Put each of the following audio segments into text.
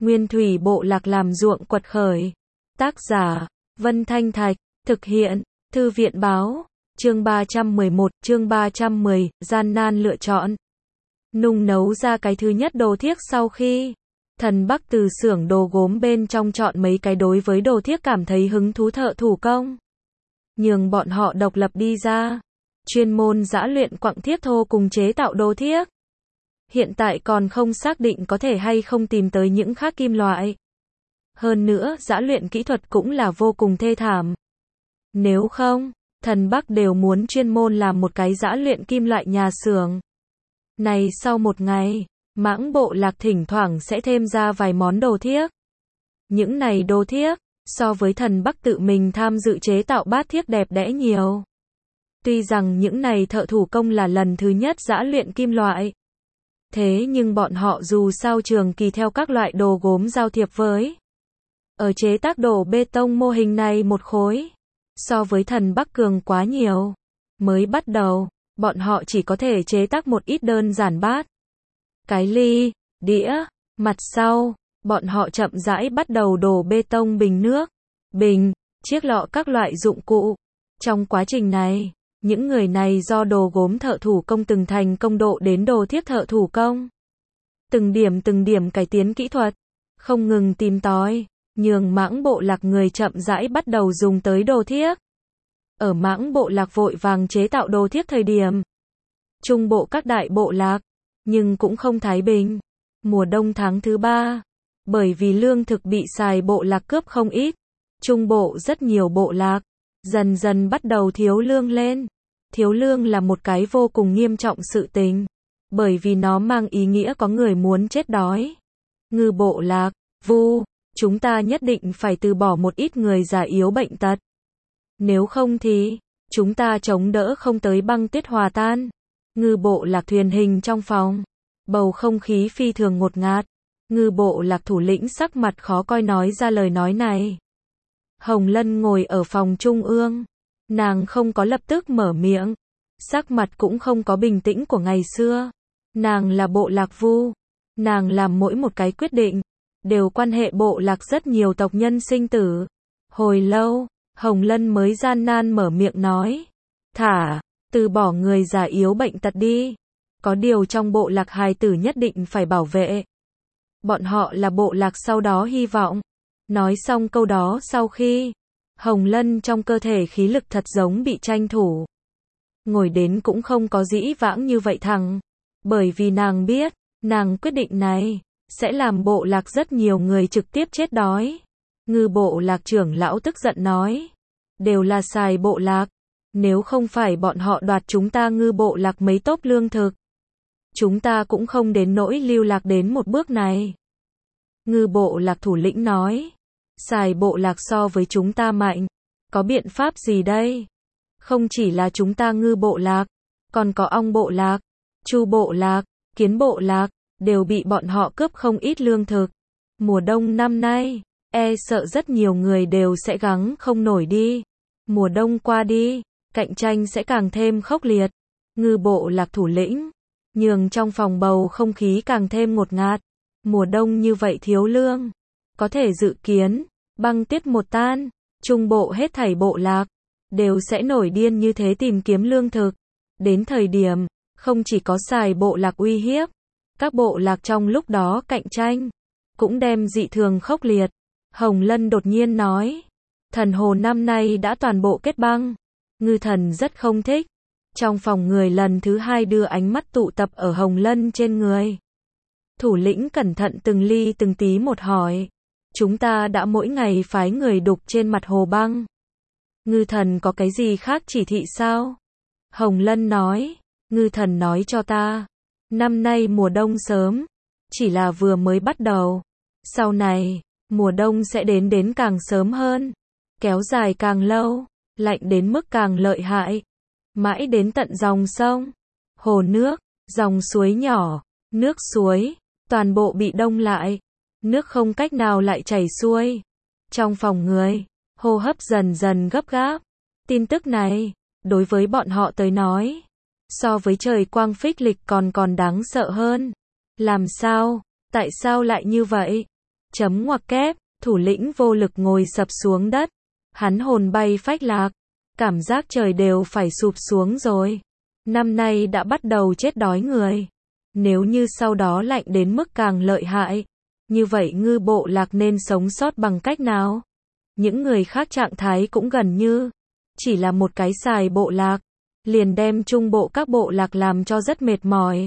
Nguyên thủy bộ lạc làm ruộng quật khởi. Tác giả, Vân Thanh Thạch, thực hiện, Thư viện Báo, chương 311, chương 310, gian nan lựa chọn. Nung nấu ra cái thứ nhất đồ thiếc sau khi Thần Bắc từ xưởng đồ gốm bên trong chọn mấy cái đối với đồ thiếc cảm thấy hứng thú thợ thủ công. Nhường bọn họ độc lập đi ra. Chuyên môn giã luyện quặng thiếc thô cùng chế tạo đồ thiếc. Hiện tại còn không xác định có thể hay không tìm tới những khác kim loại. Hơn nữa, giã luyện kỹ thuật cũng là vô cùng thê thảm. Nếu không, Thần Bắc đều muốn chuyên môn làm một cái giã luyện kim loại nhà xưởng. Này sau một ngày, Mãng bộ lạc thỉnh thoảng sẽ thêm ra vài món đồ thiếc. Những này đồ thiếc, so với Thần Bắc tự mình tham dự chế tạo bát thiếc đẹp đẽ nhiều. Tuy rằng những này thợ thủ công là lần thứ nhất giã luyện kim loại. Thế nhưng bọn họ dù sao trường kỳ theo các loại đồ gốm giao thiệp với. Ở chế tác đổ bê tông mô hình này một khối. So với Thần Bắc cường quá nhiều. Mới bắt đầu, bọn họ chỉ có thể chế tác một ít đơn giản bát. Cái ly, đĩa, mặt sau, bọn họ chậm rãi bắt đầu đổ bê tông bình nước, bình, chiếc lọ các loại dụng cụ. Trong quá trình này, những người này do đồ gốm thợ thủ công từng thành công độ đến đồ thiếc thợ thủ công. Từng điểm cải tiến kỹ thuật, không ngừng tìm tòi, nhường Mãng bộ lạc người chậm rãi bắt đầu dùng tới đồ thiếc. Ở Mãng bộ lạc vội vàng chế tạo đồ thiếc thời điểm Trung bộ các đại bộ lạc, nhưng cũng không thái bình. Mùa đông tháng thứ 3, bởi vì lương thực bị xài bộ lạc cướp không ít, Trung bộ rất nhiều bộ lạc dần dần bắt đầu thiếu lương lên. Thiếu lương là một cái vô cùng nghiêm trọng sự tình, bởi vì nó mang ý nghĩa có người muốn chết đói. Ngư bộ lạc, Vu, chúng ta nhất định phải từ bỏ một ít người già yếu bệnh tật. Nếu không thì, chúng ta chống đỡ không tới băng tuyết hòa tan. Ngư bộ lạc thuyền hình trong phòng. Bầu không khí phi thường ngột ngạt. Ngư bộ lạc thủ lĩnh sắc mặt khó coi nói ra lời nói này. Hồng Lân ngồi ở phòng trung ương. Nàng không có lập tức mở miệng. Sắc mặt cũng không có bình tĩnh của ngày xưa. Nàng là bộ lạc Vu. Nàng làm mỗi một cái quyết định, đều quan hệ bộ lạc rất nhiều tộc nhân sinh tử. Hồi lâu, Hồng Lân mới gian nan mở miệng nói. Từ bỏ người già yếu bệnh tật đi. Có điều trong bộ lạc hài tử nhất định phải bảo vệ. Bọn họ là bộ lạc sau đó hy vọng. Nói xong câu đó sau khi Hồng Lân trong cơ thể khí lực thật giống bị tranh thủ. Ngồi đến cũng không có dĩ vãng như vậy thẳng. Bởi vì nàng biết, nàng quyết định này sẽ làm bộ lạc rất nhiều người trực tiếp chết đói. Ngư bộ lạc trưởng lão tức giận nói. Đều là xài bộ lạc. Nếu không phải bọn họ đoạt chúng ta ngư bộ lạc mấy tốp lương thực, chúng ta cũng không đến nỗi lưu lạc đến một bước này. Ngư bộ lạc thủ lĩnh nói. Xài bộ lạc so với chúng ta mạnh. Có biện pháp gì đây? Không chỉ là chúng ta ngư bộ lạc, còn có ong bộ lạc, chu bộ lạc, kiến bộ lạc, đều bị bọn họ cướp không ít lương thực. Mùa đông năm nay, sợ rất nhiều người đều sẽ gắng không nổi đi. Mùa đông qua đi, cạnh tranh sẽ càng thêm khốc liệt. Ngư bộ lạc thủ lĩnh, nhường trong phòng bầu không khí càng thêm ngột ngạt. Mùa đông như vậy thiếu lương, có thể dự kiến, băng tuyết một tan, trung bộ hết thảy bộ lạc, đều sẽ nổi điên như thế tìm kiếm lương thực. Đến thời điểm, không chỉ có xài bộ lạc uy hiếp, các bộ lạc trong lúc đó cạnh tranh, cũng đem dị thường khốc liệt. Hồng Lân đột nhiên nói, thần hồ năm nay đã toàn bộ kết băng. Ngư thần rất không thích. Trong phòng người lần thứ 2 đưa ánh mắt tụ tập ở Hồng Lân trên người. Thủ lĩnh cẩn thận từng ly từng tí một hỏi. Chúng ta đã mỗi ngày phái người đục trên mặt hồ băng. Ngư thần có cái gì khác chỉ thị sao? Hồng Lân nói. Ngư thần nói cho ta. Năm nay mùa đông sớm. Chỉ là vừa mới bắt đầu. Sau này, mùa đông sẽ đến càng sớm hơn. Kéo dài càng lâu. Lạnh đến mức càng lợi hại. Mãi đến tận dòng sông, hồ nước, dòng suối nhỏ, nước suối, toàn bộ bị đông lại. Nước không cách nào lại chảy xuôi. Trong phòng người, hô hấp dần dần gấp gáp. Tin tức này, đối với bọn họ tới nói, so với trời quang phích lịch còn đáng sợ hơn. Làm sao? Tại sao lại như vậy? Chấm ngoặc kép, thủ lĩnh vô lực ngồi sập xuống đất. Hắn hồn bay phách lạc. Cảm giác trời đều phải sụp xuống rồi. Năm nay đã bắt đầu chết đói người. Nếu như sau đó lạnh đến mức càng lợi hại, như vậy ngư bộ lạc nên sống sót bằng cách nào? Những người khác trạng thái cũng gần như chỉ là một cái xài bộ lạc, liền đem trung bộ các bộ lạc làm cho rất mệt mỏi.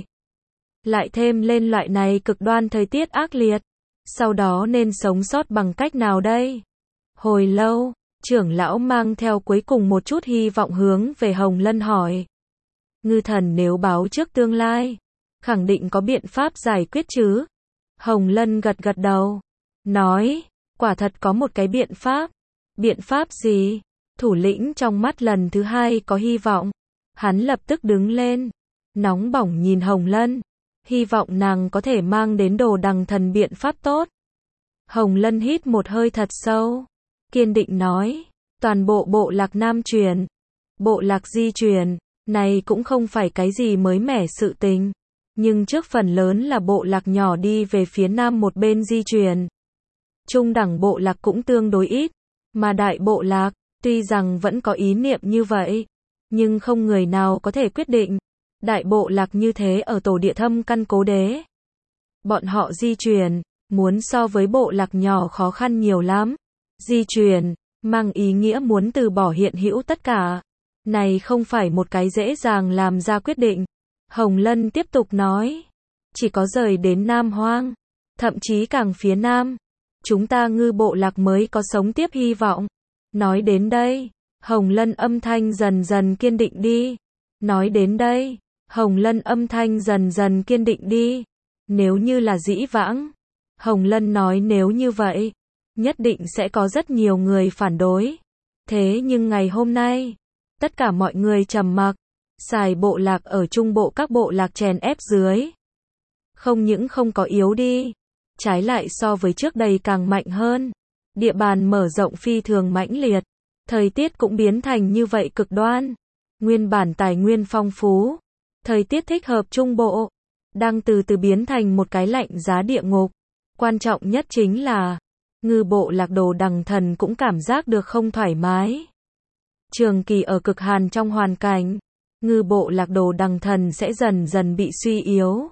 Lại thêm lên loại này cực đoan thời tiết ác liệt, sau đó nên sống sót bằng cách nào đây? Hồi lâu, trưởng lão mang theo cuối cùng một chút hy vọng hướng về Hồng Lân hỏi. Ngư thần nếu báo trước tương lai, khẳng định có biện pháp giải quyết chứ? Hồng Lân gật gật đầu, nói, quả thật có một cái biện pháp. Biện pháp gì? Thủ lĩnh trong mắt lần thứ hai có hy vọng. Hắn lập tức đứng lên, nóng bỏng nhìn Hồng Lân, hy vọng nàng có thể mang đến Đồ Đằng Thần biện pháp tốt. Hồng Lân hít một hơi thật sâu, kiên định nói, toàn bộ bộ lạc Nam truyền, bộ lạc di truyền, này cũng không phải cái gì mới mẻ sự tình, nhưng trước phần lớn là bộ lạc nhỏ đi về phía nam một bên di truyền. Trung đẳng bộ lạc cũng tương đối ít, mà đại bộ lạc, tuy rằng vẫn có ý niệm như vậy, nhưng không người nào có thể quyết định. Đại bộ lạc như thế ở tổ địa thâm căn cố đế. Bọn họ di truyền, muốn so với bộ lạc nhỏ khó khăn nhiều lắm. Di truyền, mang ý nghĩa muốn từ bỏ hiện hữu tất cả. Này không phải một cái dễ dàng làm ra quyết định. Hồng Lân tiếp tục nói, chỉ có rời đến Nam Hoang, thậm chí càng phía Nam, chúng ta ngư bộ lạc mới có sống tiếp hy vọng. Nói đến đây, Hồng Lân âm thanh dần dần kiên định đi. Nói đến đây, Hồng Lân âm thanh dần dần kiên định đi. Nếu như là dĩ vãng, Hồng Lân nói nếu như vậy, nhất định sẽ có rất nhiều người phản đối. Thế nhưng ngày hôm nay, tất cả mọi người trầm mặc, xài bộ lạc ở trung bộ các bộ lạc chèn ép dưới. Không những không có yếu đi, trái lại so với trước đây càng mạnh hơn. Địa bàn mở rộng phi thường mãnh liệt, thời tiết cũng biến thành như vậy cực đoan. Nguyên bản tài nguyên phong phú, thời tiết thích hợp trung bộ, đang từ từ biến thành một cái lạnh giá địa ngục. Quan trọng nhất chính là, ngư bộ lạc Đồ Đằng Thần cũng cảm giác được không thoải mái. Trường kỳ ở cực hàn trong hoàn cảnh, ngư bộ lạc Đồ Đằng Thần sẽ dần dần bị suy yếu.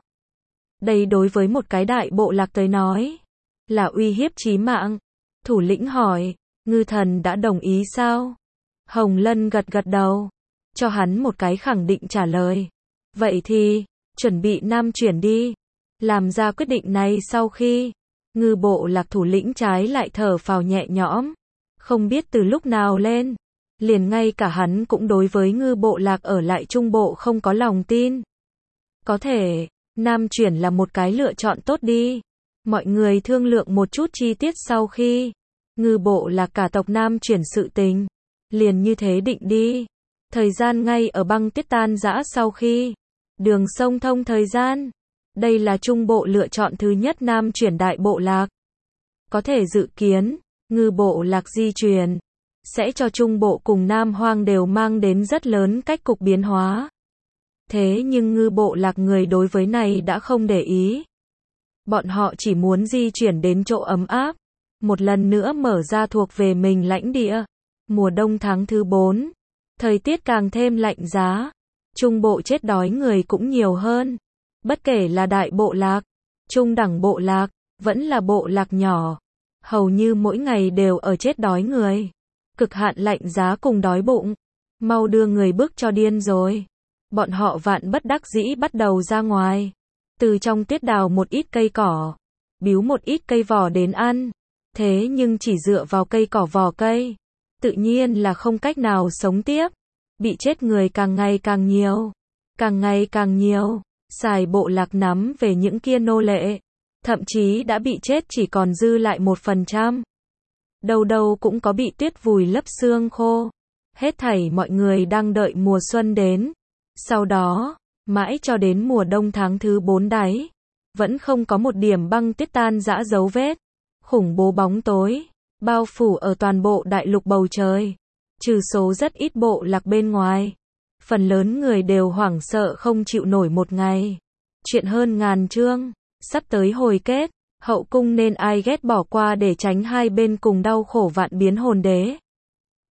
Đây đối với một cái đại bộ lạc tới nói, là uy hiếp chí mạng. Thủ lĩnh hỏi, ngư thần đã đồng ý sao? Hồng Lân gật gật đầu, cho hắn một cái khẳng định trả lời. Vậy thì, chuẩn bị Nam chuyển đi. Làm ra quyết định này sau khi, ngư bộ lạc thủ lĩnh trái lại thở phào nhẹ nhõm. Không biết từ lúc nào lên, liền ngay cả hắn cũng đối với ngư bộ lạc ở lại trung bộ không có lòng tin. Có thể, Nam chuyển là một cái lựa chọn tốt đi. Mọi người thương lượng một chút chi tiết sau khi, ngư bộ lạc cả tộc Nam chuyển sự tình. Liền như thế định đi. Thời gian ngay ở băng tuyết tan rã sau khi, đường sông thông thời gian. Đây là trung bộ lựa chọn thứ nhất Nam chuyển đại bộ lạc. Có thể dự kiến, ngư bộ lạc di truyền, sẽ cho trung bộ cùng Nam Hoang đều mang đến rất lớn cách cục biến hóa. Thế nhưng ngư bộ lạc người đối với này đã không để ý. Bọn họ chỉ muốn di chuyển đến chỗ ấm áp, một lần nữa mở ra thuộc về mình lãnh địa. Mùa đông tháng thứ 4, thời tiết càng thêm lạnh giá, trung bộ chết đói người cũng nhiều hơn. Bất kể là đại bộ lạc, trung đẳng bộ lạc, vẫn là bộ lạc nhỏ, hầu như mỗi ngày đều ở chết đói người. Cực hạn lạnh giá cùng đói bụng, mau đưa người bức cho điên rồi. Bọn họ vạn bất đắc dĩ bắt đầu ra ngoài, từ trong tuyết đào một ít cây cỏ, biếu một ít cây vỏ đến ăn. Thế nhưng chỉ dựa vào cây cỏ vỏ cây, tự nhiên là không cách nào sống tiếp. Bị chết người càng ngày càng nhiều, càng ngày càng nhiều. Xài bộ lạc nắm về những kia nô lệ, thậm chí đã bị chết chỉ còn dư lại 1%. Đâu đâu cũng có bị tuyết vùi lấp xương khô. Hết thảy mọi người đang đợi mùa xuân đến. Sau đó, mãi cho đến mùa đông tháng thứ 4 đáy, vẫn không có một điểm băng tuyết tan rã dấu vết. Khủng bố bóng tối, bao phủ ở toàn bộ đại lục bầu trời. Trừ số rất ít bộ lạc bên ngoài, phần lớn người đều hoảng sợ không chịu nổi một ngày. Chuyện hơn ngàn chương, sắp tới hồi kết. Hậu cung nên ai ghét bỏ qua để tránh hai bên cùng đau khổ vạn biến hồn đế.